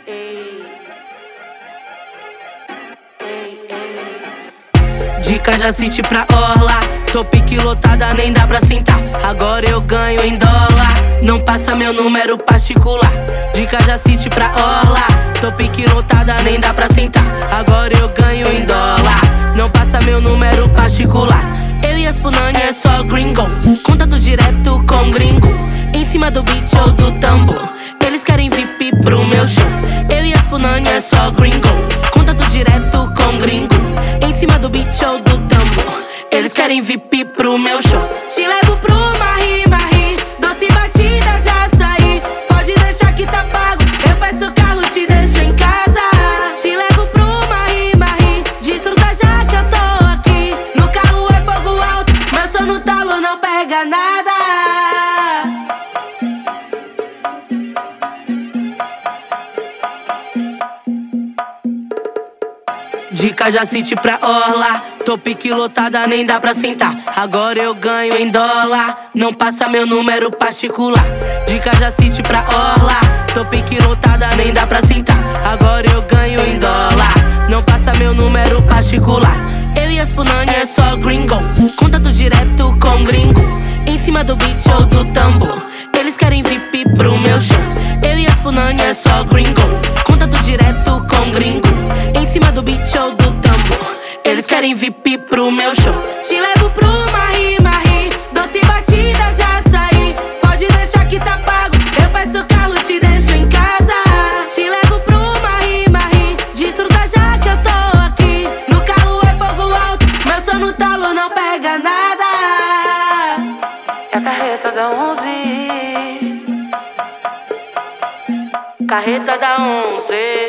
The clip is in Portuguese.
Dica Jacity pra orla, tô pique lotada, nem dá pra sentar. Agora eu ganho em dólar, não passa meu número particular. Dica Jacity pra orla, tô pique lotada, nem dá pra sentar. Agora eu ganho em dólar, não passa meu número particular. Eu e as Punani é só gringo, contato direto com gringo. Em cima do beat ou do tambor, eles querem VIP pro meu show. Eu e as Punani é só gringo, contato direto com gringo. Em cima do beat ou do tambor, eles querem VIP pro meu show. Te levo pro Marri, doce batida de açaí. Pode deixar que tá pago, eu peço o carro, te deixo em casa. Te levo pro Marri, desfruta já que eu tô aqui. No carro é fogo alto, meu som no talo não pega nada. Dica Jacity pra orla, tô pique lotada, nem dá pra sentar. Agora eu ganho em dólar, não passa meu número particular. Dica Jacity pra orla, tô pique lotada, nem dá pra sentar. Agora eu ganho em dólar, não passa meu número particular. Eu e as Punani é só gringo, contato direto com gringo. Em cima do beat ou do tambor, eles querem VIP pro meu show. Eu e as Punani é só gringo, contato direto com gringo. Em cima do beat ou do tambor, eles querem VIP pro meu show. Te levo pro Marri, doce batida de açaí. Pode deixar que tá pago, eu peço o carro, te deixo em casa. Te levo pro Marri, desfruta já que eu tô aqui. No carro é fogo alto, meu som no talo não pega nada. É a carreta da 11, carreta da 11.